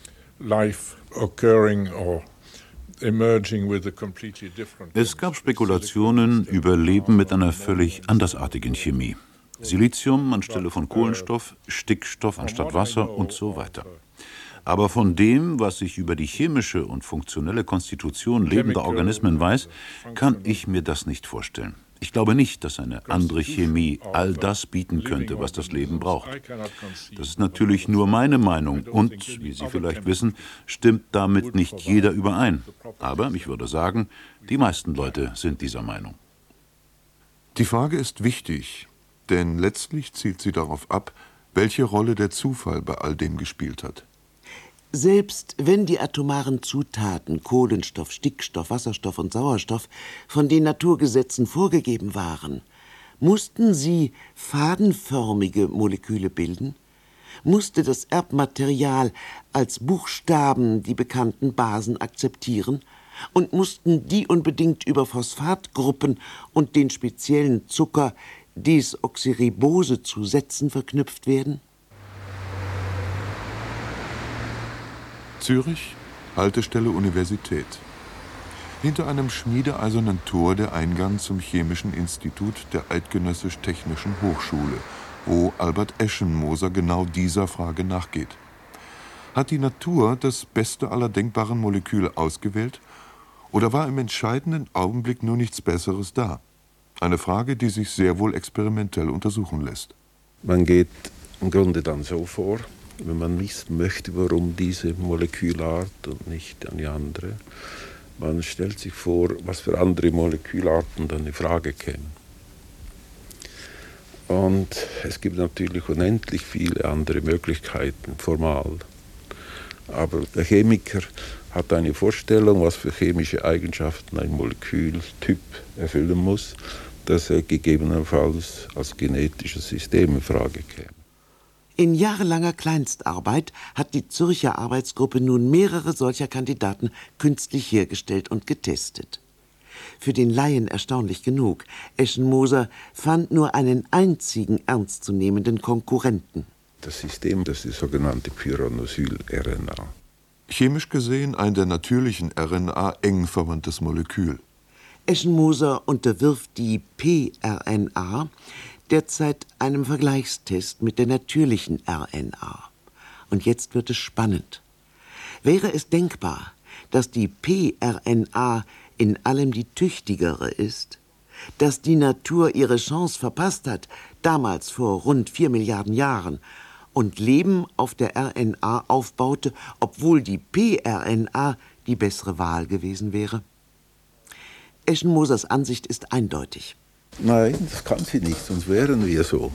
life occurring or emerging with a completely different. Es gab Spekulationen über Leben mit einer völlig andersartigen Chemie. Silizium anstelle von Kohlenstoff, Stickstoff anstatt Wasser und so weiter. Aber von dem, was ich über die chemische und funktionelle Konstitution lebender Organismen weiß, kann ich mir das nicht vorstellen. Ich glaube nicht, dass eine andere Chemie all das bieten könnte, was das Leben braucht. Das ist natürlich nur meine Meinung und, wie Sie vielleicht wissen, stimmt damit nicht jeder überein. Aber ich würde sagen, die meisten Leute sind dieser Meinung. Die Frage ist wichtig, denn letztlich zielt sie darauf ab, welche Rolle der Zufall bei all dem gespielt hat. Selbst wenn die atomaren Zutaten Kohlenstoff, Stickstoff, Wasserstoff und Sauerstoff von den Naturgesetzen vorgegeben waren, mussten sie fadenförmige Moleküle bilden? Musste das Erbmaterial als Buchstaben die bekannten Basen akzeptieren? Und mussten die unbedingt über Phosphatgruppen und den speziellen Zucker Desoxyribose zu Sätzen verknüpft werden? Zürich, Haltestelle Universität. Hinter einem schmiedeeisernen Tor der Eingang zum Chemischen Institut der Eidgenössisch-Technischen Hochschule, wo Albert Eschenmoser genau dieser Frage nachgeht. Hat die Natur das beste aller denkbaren Moleküle ausgewählt oder war im entscheidenden Augenblick nur nichts Besseres da? Eine Frage, die sich sehr wohl experimentell untersuchen lässt. Man geht im Grunde dann so vor, wenn man wissen möchte, warum diese Molekülart und nicht eine andere. Man stellt sich vor, was für andere Molekülarten dann in Frage kämen. Und es gibt natürlich unendlich viele andere Möglichkeiten, formal. Aber der Chemiker hat eine Vorstellung, was für chemische Eigenschaften ein Molekültyp erfüllen muss, dass er gegebenenfalls als genetisches System in Frage käme. In jahrelanger Kleinstarbeit hat die Zürcher Arbeitsgruppe nun mehrere solcher Kandidaten künstlich hergestellt und getestet. Für den Laien erstaunlich genug: Eschenmoser fand nur einen einzigen ernstzunehmenden Konkurrenten. Das System, das ist die sogenannte Pyranosyl-R N A. Chemisch gesehen ein der natürlichen R N A eng verwandtes Molekül. Eschenmoser unterwirft die pRNA derzeit einem Vergleichstest mit der natürlichen R N A. Und jetzt wird es spannend. Wäre es denkbar, dass die pRNA in allem die tüchtigere ist, dass die Natur ihre Chance verpasst hat, damals vor rund vier Milliarden Jahren, und Leben auf der R N A aufbaute, obwohl die pRNA die bessere Wahl gewesen wäre? Eschenmosers Ansicht ist eindeutig. Nein, das kann sie nicht, sonst wären wir so.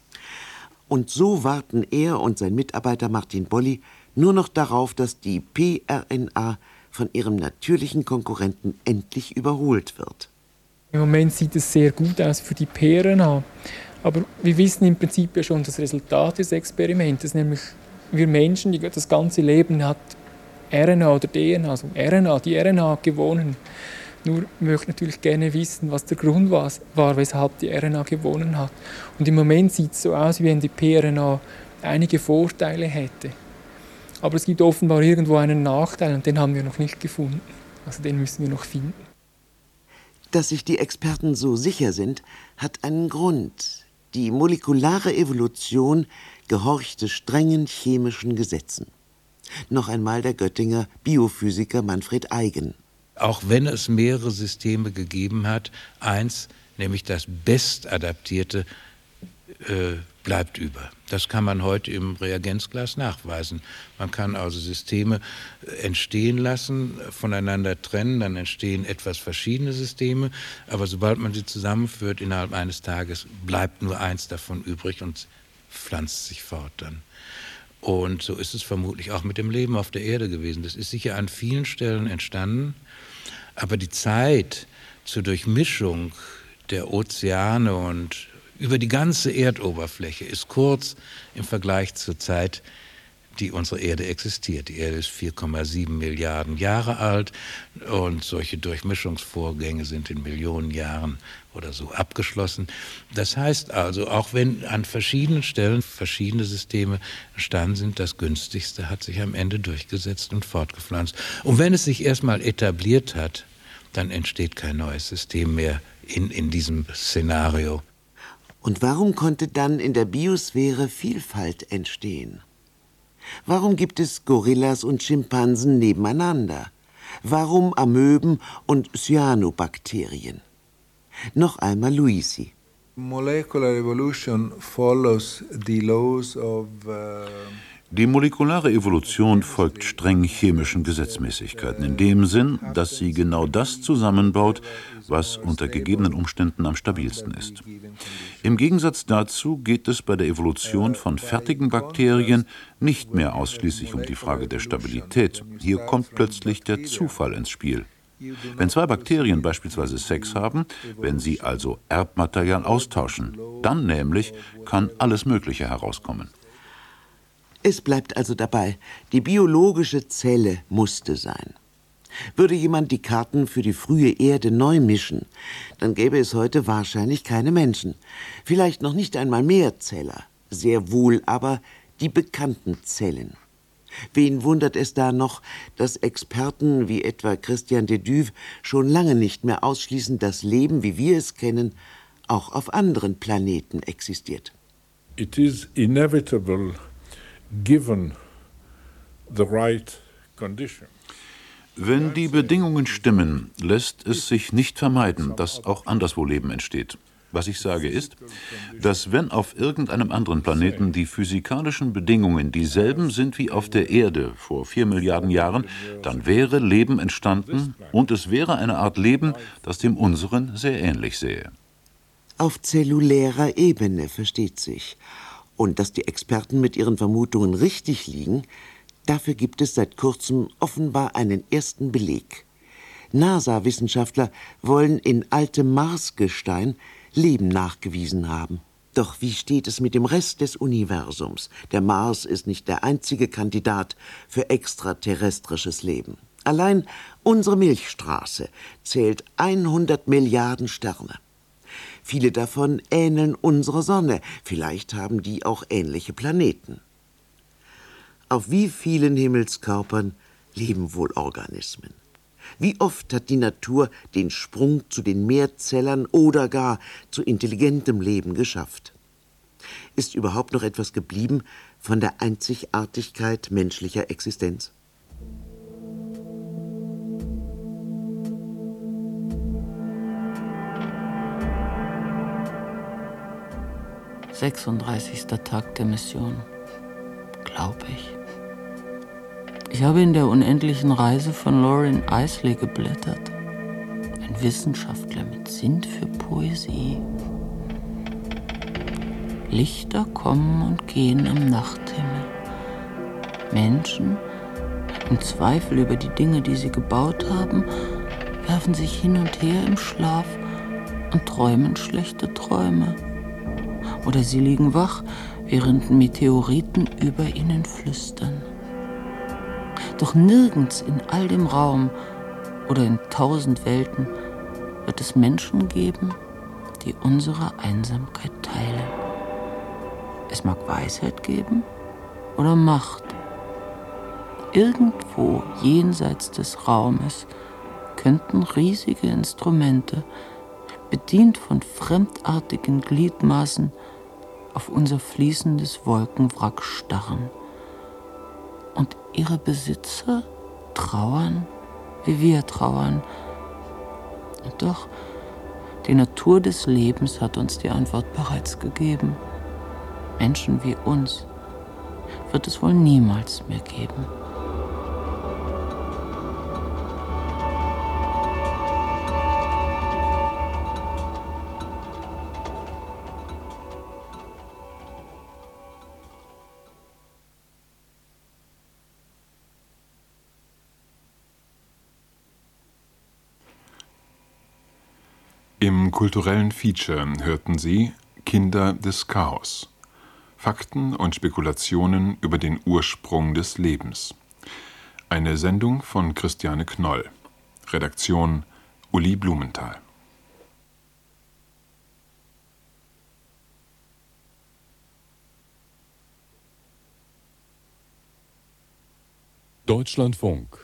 Und so warten er und sein Mitarbeiter Martin Bolli nur noch darauf, dass die pRNA von ihrem natürlichen Konkurrenten endlich überholt wird. Im Moment sieht es sehr gut aus für die pRNA. Aber wir wissen im Prinzip ja schon das Resultat des Experiments, nämlich wir Menschen, die, das ganze Leben hat R N A oder D N A, also R N A, die R N A gewonnen. Nur möchte ich natürlich gerne wissen, was der Grund war, war, weshalb die R N A gewonnen hat. Und im Moment sieht es so aus, wie wenn die pRNA einige Vorteile hätte. Aber es gibt offenbar irgendwo einen Nachteil und den haben wir noch nicht gefunden. Also den müssen wir noch finden. Dass sich die Experten so sicher sind, hat einen Grund. Die molekulare Evolution gehorchte strengen chemischen Gesetzen. Noch einmal der Göttinger Biophysiker Manfred Eigen. Auch wenn es mehrere Systeme gegeben hat, eins, nämlich das bestadaptierte, äh, bleibt über. Das kann man heute im Reagenzglas nachweisen. Man kann also Systeme entstehen lassen, voneinander trennen, dann entstehen etwas verschiedene Systeme, aber sobald man sie zusammenführt innerhalb eines Tages, bleibt nur eins davon übrig und pflanzt sich fort dann. Und so ist es vermutlich auch mit dem Leben auf der Erde gewesen. Das ist sicher an vielen Stellen entstanden, aber die Zeit zur Durchmischung der Ozeane und über die ganze Erdoberfläche ist kurz im Vergleich zur Zeit, die unsere Erde existiert. Die Erde ist vier Komma sieben Milliarden Jahre alt und solche Durchmischungsvorgänge sind in Millionen Jahren oder so abgeschlossen. Das heißt also, auch wenn an verschiedenen Stellen verschiedene Systeme entstanden sind, das günstigste hat sich am Ende durchgesetzt und fortgepflanzt. Und wenn es sich erstmal etabliert hat, dann entsteht kein neues System mehr in, in diesem Szenario. Und warum konnte dann in der Biosphäre Vielfalt entstehen? Warum gibt es Gorillas und Schimpansen nebeneinander? Warum Amöben und Cyanobakterien? Noch einmal Luisi. Molecular evolution follows the laws of uh Die molekulare Evolution folgt streng chemischen Gesetzmäßigkeiten, in dem Sinn, dass sie genau das zusammenbaut, was unter gegebenen Umständen am stabilsten ist. Im Gegensatz dazu geht es bei der Evolution von fertigen Bakterien nicht mehr ausschließlich um die Frage der Stabilität. Hier kommt plötzlich der Zufall ins Spiel. Wenn zwei Bakterien beispielsweise Sex haben, wenn sie also Erbmaterial austauschen, dann nämlich kann alles Mögliche herauskommen. Es bleibt also dabei, die biologische Zelle musste sein. Würde jemand die Karten für die frühe Erde neu mischen, dann gäbe es heute wahrscheinlich keine Menschen. Vielleicht noch nicht einmal Mehrzeller, sehr wohl aber die bekannten Zellen. Wen wundert es da noch, dass Experten wie etwa Christian de Duve schon lange nicht mehr ausschließen, dass Leben, wie wir es kennen, auch auf anderen Planeten existiert. It is inevitable, given the right condition. Wenn die Bedingungen stimmen, lässt es sich nicht vermeiden, dass auch anderswo Leben entsteht. Was ich sage ist, dass wenn auf irgendeinem anderen Planeten die physikalischen Bedingungen dieselben sind wie auf der Erde vor vier Milliarden Jahren, dann wäre Leben entstanden und es wäre eine Art Leben, das dem unseren sehr ähnlich sähe. Auf zellulärer Ebene, versteht sich. Und dass die Experten mit ihren Vermutungen richtig liegen, dafür gibt es seit kurzem offenbar einen ersten Beleg. NASA-Wissenschaftler wollen in altem Marsgestein Leben nachgewiesen haben. Doch wie steht es mit dem Rest des Universums? Der Mars ist nicht der einzige Kandidat für extraterrestrisches Leben. Allein unsere Milchstraße zählt hundert Milliarden Sterne. Viele davon ähneln unserer Sonne. Vielleicht haben die auch ähnliche Planeten. Auf wie vielen Himmelskörpern leben wohl Organismen? Wie oft hat die Natur den Sprung zu den Mehrzellern oder gar zu intelligentem Leben geschafft? Ist überhaupt noch etwas geblieben von der Einzigartigkeit menschlicher Existenz? sechsunddreißigster Tag der Mission, glaube ich. Ich habe in der unendlichen Reise von Lorin Eiseley geblättert. Ein Wissenschaftler mit Sinn für Poesie. Lichter kommen und gehen am Nachthimmel. Menschen, im Zweifel über die Dinge, die sie gebaut haben, werfen sich hin und her im Schlaf und träumen schlechte Träume. Oder sie liegen wach, während Meteoriten über ihnen flüstern. Doch nirgends in all dem Raum oder in tausend Welten wird es Menschen geben, die unsere Einsamkeit teilen. Es mag Weisheit geben oder Macht. Irgendwo jenseits des Raumes könnten riesige Instrumente, bedient von fremdartigen Gliedmaßen, auf unser fließendes Wolkenwrack starren. Und ihre Besitzer trauern, wie wir trauern. Und doch, die Natur des Lebens hat uns die Antwort bereits gegeben. Menschen wie uns wird es wohl niemals mehr geben. Im kulturellen Feature hörten Sie Kinder des Chaos. Fakten und Spekulationen über den Ursprung des Lebens. Eine Sendung von Christiane Knoll. Redaktion Uli Blumenthal. Deutschlandfunk.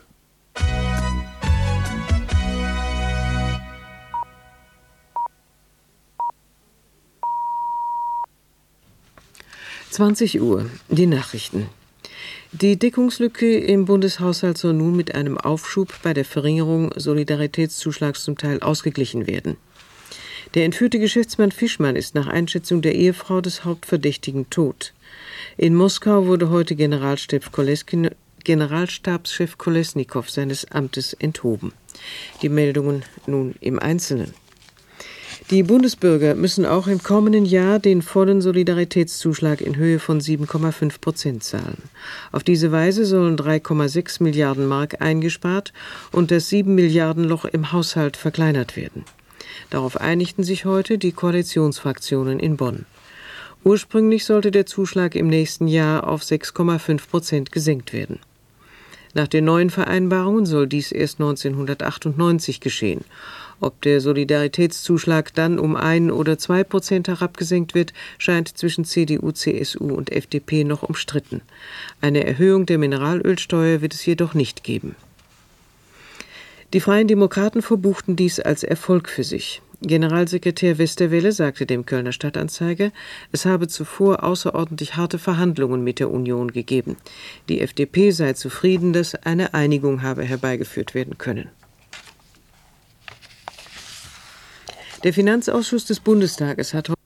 zwanzig Uhr, die Nachrichten. Die Deckungslücke im Bundeshaushalt soll nun mit einem Aufschub bei der Verringerung Solidaritätszuschlags zum Teil ausgeglichen werden. Der entführte Geschäftsmann Fischmann ist nach Einschätzung der Ehefrau des Hauptverdächtigen tot. In Moskau wurde heute Generalstab Koleskin, Generalstabschef Kolesnikow seines Amtes enthoben. Die Meldungen nun im Einzelnen. Die Bundesbürger müssen auch im kommenden Jahr den vollen Solidaritätszuschlag in Höhe von sieben Komma fünf Prozent zahlen. Auf diese Weise sollen drei Komma sechs Milliarden Mark eingespart und das sieben Milliarden Loch im Haushalt verkleinert werden. Darauf einigten sich heute die Koalitionsfraktionen in Bonn. Ursprünglich sollte der Zuschlag im nächsten Jahr auf sechs Komma fünf Prozent gesenkt werden. Nach den neuen Vereinbarungen soll dies erst neunzehnhundertachtundneunzig geschehen. Ob der Solidaritätszuschlag dann um ein oder zwei Prozent herabgesenkt wird, scheint zwischen C D U, C S U und F D P noch umstritten. Eine Erhöhung der Mineralölsteuer wird es jedoch nicht geben. Die Freien Demokraten verbuchten dies als Erfolg für sich. Generalsekretär Westerwelle sagte dem Kölner Stadtanzeiger, es habe zuvor außerordentlich harte Verhandlungen mit der Union gegeben. Die F D P sei zufrieden, dass eine Einigung habe herbeigeführt werden können. Der Finanzausschuss des Bundestages hat